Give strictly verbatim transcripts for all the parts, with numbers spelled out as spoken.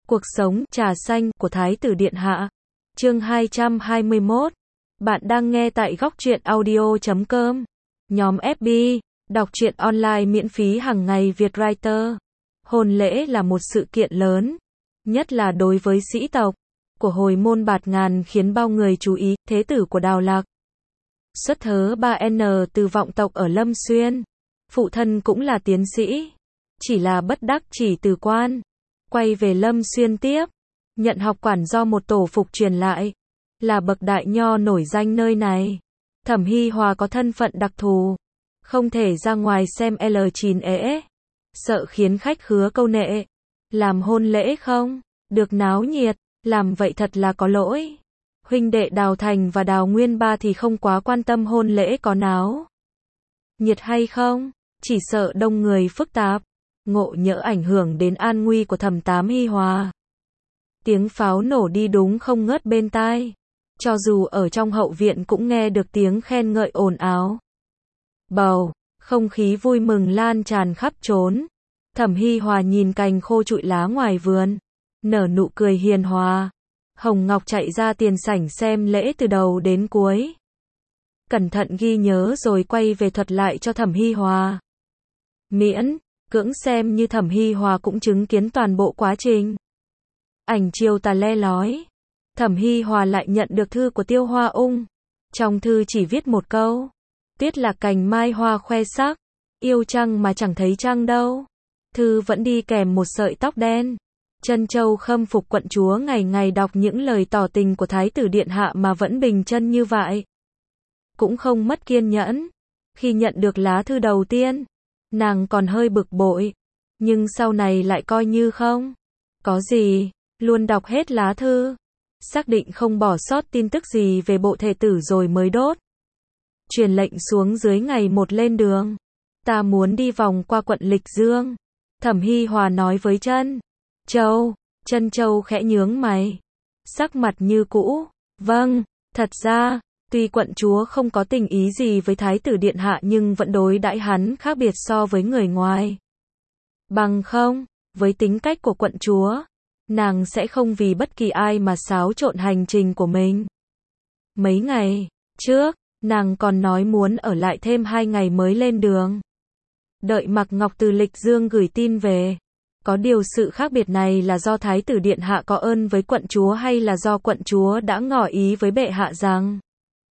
Cuộc sống trà xanh của Thái tử Điện Hạ. Chương hai trăm hai mươi mốt. Bạn đang nghe tại góc truyện audio chấm com. Nhóm ép bê, đọc truyện online miễn phí hàng ngày Việt Writer. Hôn lễ là một sự kiện lớn, nhất là đối với sĩ tộc của hồi môn Bạt Ngàn khiến bao người chú ý. Thế tử của Đào Lạc, xuất thớ ba N từ vọng tộc ở Lâm Xuyên, phụ thân cũng là tiến sĩ, chỉ là bất đắc chỉ từ quan, quay về Lâm Xuyên tiếp, nhận học quản do một tổ phục truyền lại, là bậc đại nho nổi danh nơi này. Thẩm Hi Hòa có thân phận đặc thù, không thể ra ngoài xem L chín ế, sợ khiến khách khứa câu nệ. Làm hôn lễ không được náo nhiệt, làm vậy thật là có lỗi. Huynh đệ Đào Thành và Đào Nguyên Ba thì không quá quan tâm hôn lễ có náo nhiệt hay không, chỉ sợ đông người phức tạp, ngộ nhỡ ảnh hưởng đến an nguy của Thẩm Tám Hi Hòa. Tiếng pháo nổ đi đúng không ngớt bên tai, cho dù ở trong hậu viện cũng nghe được tiếng khen ngợi ồn ào. Bầu, không khí vui mừng lan tràn khắp trốn. Thẩm Hi Hòa nhìn cành khô trụi lá ngoài vườn, nở nụ cười hiền hòa. Hồng Ngọc chạy ra tiền sảnh xem lễ từ đầu đến cuối, cẩn thận ghi nhớ rồi quay về thuật lại cho Thẩm Hi Hòa. Miễn cưỡng xem như Thẩm Hi Hòa cũng chứng kiến toàn bộ quá trình. Ảnh chiều tà le lói, Thẩm Hi Hòa lại nhận được thư của Tiêu Hoa Ung. Trong thư chỉ viết một câu: tuyết là cành mai hoa khoe sắc, yêu trăng mà chẳng thấy trăng đâu. Thư vẫn đi kèm một sợi tóc đen. Trân Châu khâm phục quận chúa ngày ngày đọc những lời tỏ tình của Thái tử Điện Hạ mà vẫn bình chân như vậy, cũng không mất kiên nhẫn. Khi nhận được lá thư đầu tiên, nàng còn hơi bực bội, nhưng sau này lại coi như không có gì, luôn đọc hết lá thư, xác định không bỏ sót tin tức gì về bộ thể tử rồi mới đốt. Truyền lệnh xuống dưới ngày một lên đường. Ta muốn đi vòng qua quận Lịch Dương. Thẩm Hi Hòa nói với Trân Châu. Trân Châu khẽ nhướng mày, sắc mặt như cũ. Vâng, thật ra, tuy quận chúa không có tình ý gì với Thái tử Điện Hạ nhưng vẫn đối đãi hắn khác biệt so với người ngoài. Bằng không, với tính cách của quận chúa, nàng sẽ không vì bất kỳ ai mà xáo trộn hành trình của mình. Mấy ngày trước, nàng còn nói muốn ở lại thêm hai ngày mới lên đường, đợi Mạc Ngọc từ Lịch Dương gửi tin về. Có điều sự khác biệt này là do Thái tử Điện Hạ có ơn với quận chúa hay là do quận chúa đã ngỏ ý với bệ hạ rằng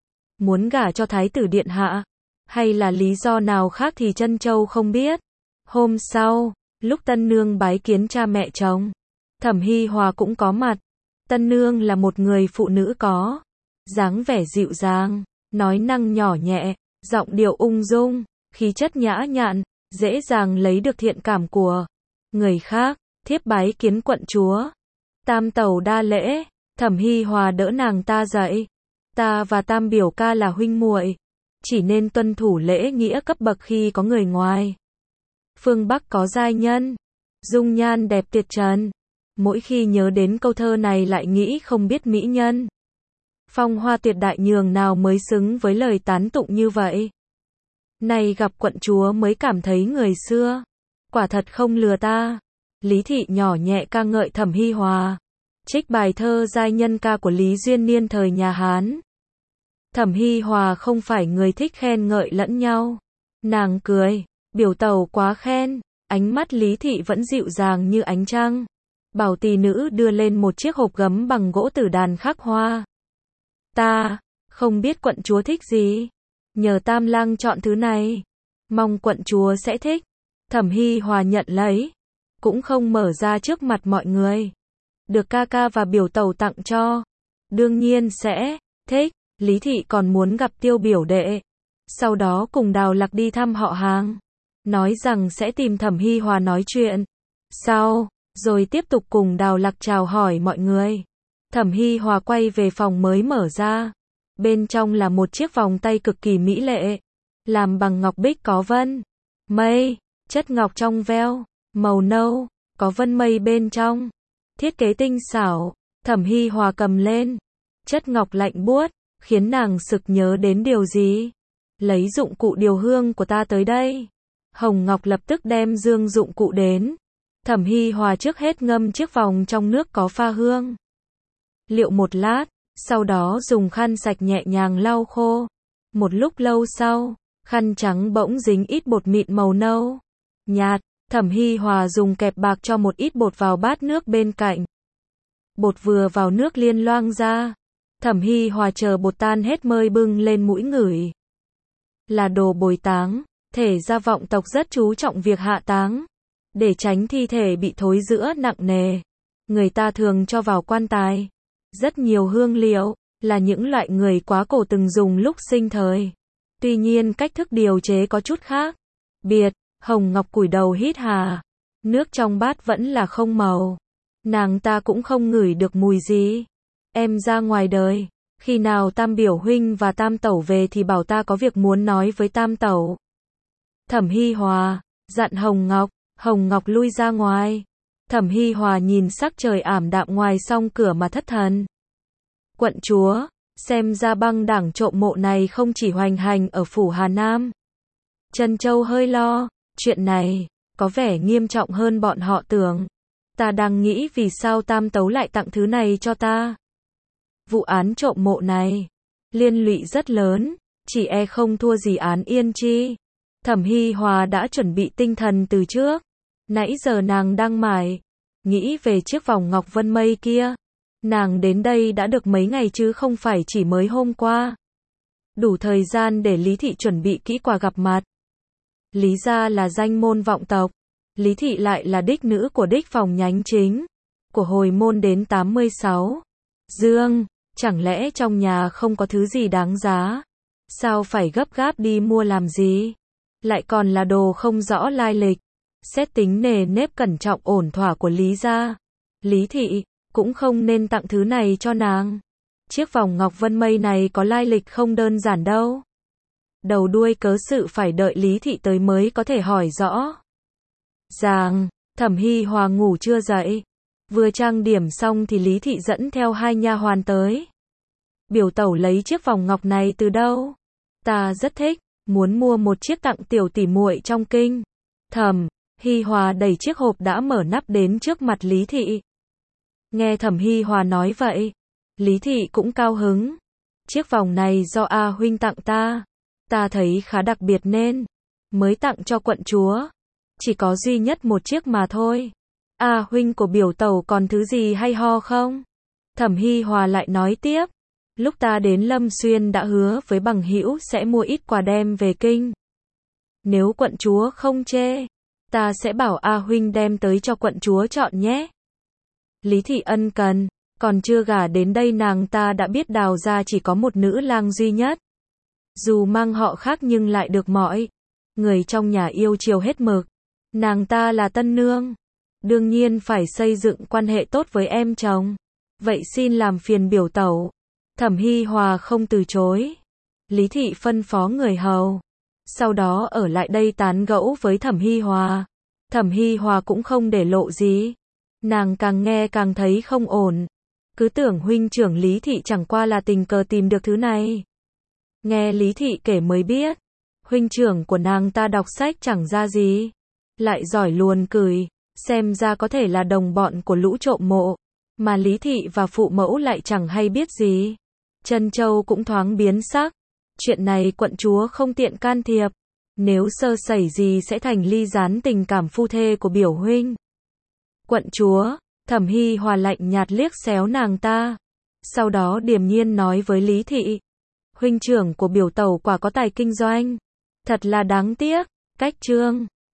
muốn gả cho Thái tử Điện Hạ, hay là lý do nào khác thì Trân Châu không biết. Hôm sau, lúc tân nương bái kiến cha mẹ chồng, Thẩm Hi Hòa cũng có mặt. Tân nương là một người phụ nữ có dáng vẻ dịu dàng, nói năng nhỏ nhẹ, giọng điệu ung dung, khí chất nhã nhặn, dễ dàng lấy được thiện cảm của người khác. Thiếp bái kiến quận chúa. Tam tẩu đa lễ. Thẩm Hi Hòa đỡ nàng ta dậy. Ta và Tam biểu ca là huynh muội, chỉ nên tuân thủ lễ nghĩa cấp bậc khi có người ngoài. Phương Bắc có giai nhân, dung nhan đẹp tuyệt trần. Mỗi khi nhớ đến câu thơ này lại nghĩ không biết mỹ nhân phong hoa tuyệt đại nhường nào mới xứng với lời tán tụng như vậy. Này gặp quận chúa mới cảm thấy người xưa quả thật không lừa ta. Lý Thị nhỏ nhẹ ca ngợi Thẩm Hi Hòa, trích bài thơ giai nhân ca của Lý Duyên Niên thời nhà Hán. Thẩm Hi Hòa không phải người thích khen ngợi lẫn nhau. Nàng cười, biểu tẩu quá khen. Ánh mắt Lý Thị vẫn dịu dàng như ánh trăng. Bảo tỳ nữ đưa lên một chiếc hộp gấm bằng gỗ tử đàn khắc hoa. Ta không biết quận chúa thích gì, nhờ Tam lang chọn thứ này, mong quận chúa sẽ thích. Thẩm Hi Hòa nhận lấy, cũng không mở ra trước mặt mọi người. Được ca ca và biểu tẩu tặng cho, đương nhiên sẽ thích. Lý Thị còn muốn gặp Tiêu biểu đệ, sau đó cùng Đào Lạc đi thăm họ hàng, nói rằng sẽ tìm Thẩm Hi Hòa nói chuyện sau, rồi tiếp tục cùng Đào Lạc chào hỏi mọi người. Thẩm Hi Hòa quay về phòng mới mở ra. Bên trong là một chiếc vòng tay cực kỳ mỹ lệ, làm bằng ngọc bích có vân mây, chất ngọc trong veo, màu nâu, có vân mây bên trong. Thiết kế tinh xảo. Thẩm Hi Hòa cầm lên, chất ngọc lạnh buốt, khiến nàng sực nhớ đến điều gì. Lấy dụng cụ điều hương của ta tới đây. Hồng Ngọc lập tức đem dương dụng cụ đến. Thẩm Hi Hòa trước hết ngâm chiếc vòng trong nước có pha hương liệu một lát, sau đó dùng khăn sạch nhẹ nhàng lau khô. Một lúc lâu sau, khăn trắng bỗng dính ít bột mịn màu nâu nhạt. Thẩm Hi Hòa dùng kẹp bạc cho một ít bột vào bát nước bên cạnh. Bột vừa vào nước liền loang ra. Thẩm Hi Hòa chờ bột tan hết mới bưng lên mũi ngửi. Là đồ bồi táng, thể gia vọng tộc rất chú trọng việc hạ táng, để tránh thi thể bị thối rữa nặng nề. Người ta thường cho vào quan tài. Rất nhiều hương liệu, là những loại người quá cổ từng dùng lúc sinh thời. Tuy nhiên cách thức điều chế có chút khác biệt. Hồng Ngọc cúi đầu hít hà. Nước trong bát vẫn là không màu. Nàng ta cũng không ngửi được mùi gì. Em ra ngoài đời. Khi nào Tam biểu huynh và Tam tẩu về thì bảo ta có việc muốn nói với Tam tẩu. Thẩm Hi Hòa dặn Hồng Ngọc. Hồng Ngọc lui ra ngoài. Thẩm Hi Hòa nhìn sắc trời ảm đạm ngoài song cửa mà thất thần. Quận chúa, xem ra băng đảng trộm mộ này không chỉ hoành hành ở phủ Hà Nam. Trân Châu hơi lo, chuyện này có vẻ nghiêm trọng hơn bọn họ tưởng. Ta đang nghĩ vì sao Tam tấu lại tặng thứ này cho ta. Vụ án trộm mộ này liên lụy rất lớn, chỉ e không thua gì án Yên Chi. Thẩm Hi Hòa đã chuẩn bị tinh thần từ trước. Nãy giờ nàng đang mải nghĩ về chiếc vòng ngọc vân mây kia. Nàng đến đây đã được mấy ngày chứ không phải chỉ mới hôm qua. Đủ thời gian để Lý Thị chuẩn bị kỹ quà gặp mặt. Lý gia là danh môn vọng tộc. Lý Thị lại là đích nữ của đích phòng nhánh chính của hồi môn đến tám mươi sáu. Dương, chẳng lẽ trong nhà không có thứ gì đáng giá? Sao phải gấp gáp đi mua làm gì? Lại còn là đồ không rõ lai lịch. Xét tính nề nếp cẩn trọng ổn thỏa của Lý gia, Lý Thị cũng không nên tặng thứ này cho nàng. Chiếc vòng ngọc vân mây này có lai lịch không đơn giản đâu. Đầu đuôi cớ sự phải đợi Lý Thị tới mới có thể hỏi rõ ràng. Thẩm Hi Hòa ngủ chưa dậy, vừa trang điểm xong thì Lý Thị dẫn theo hai nha hoàn tới. Biểu tẩu lấy chiếc vòng ngọc này từ đâu? Ta rất thích, muốn mua một chiếc tặng tiểu tỷ muội trong kinh. Thẩm Hi Hòa đẩy chiếc hộp đã mở nắp đến trước mặt Lý Thị. Nghe Thẩm Hi Hòa nói vậy, Lý Thị cũng cao hứng. Chiếc vòng này do A huynh tặng ta, ta thấy khá đặc biệt nên mới tặng cho quận chúa. Chỉ có duy nhất một chiếc mà thôi. A huynh của biểu tẩu còn thứ gì hay ho không? Thẩm Hi Hòa lại nói tiếp, lúc ta đến Lâm Xuyên đã hứa với bằng hữu sẽ mua ít quà đem về kinh. Nếu quận chúa không chê, ta sẽ bảo A huynh đem tới cho quận chúa chọn nhé. Lý Thị ân cần, còn chưa gả đến đây nàng ta đã biết Đào gia chỉ có một nữ lang duy nhất. Dù mang họ khác nhưng lại được mọi người trong nhà yêu chiều hết mực. Nàng ta là tân nương, đương nhiên phải xây dựng quan hệ tốt với em chồng. Vậy xin làm phiền biểu tẩu. Thẩm Hi Hòa không từ chối. Lý Thị phân phó người hầu, sau đó ở lại đây tán gẫu với Thẩm Hi Hòa. Thẩm Hi Hòa cũng không để lộ gì. Nàng càng nghe càng thấy không ổn. Cứ tưởng huynh trưởng Lý Thị chẳng qua là tình cờ tìm được thứ này. Nghe Lý Thị kể mới biết, huynh trưởng của nàng ta đọc sách chẳng ra gì, lại giỏi luồn cười, xem ra có thể là đồng bọn của lũ trộm mộ, mà Lý Thị và phụ mẫu lại chẳng hay biết gì. Trân Châu cũng thoáng biến sắc. Chuyện này quận chúa không tiện can thiệp. Nếu sơ sẩy gì sẽ thành ly gián tình cảm phu thê của biểu huynh. Quận chúa, Thẩm Hi Hòa lạnh nhạt liếc xéo nàng ta. Sau đó điềm nhiên nói với Lý Thị. Huynh trưởng của biểu tẩu quả có tài kinh doanh. Thật là đáng tiếc. Cách chương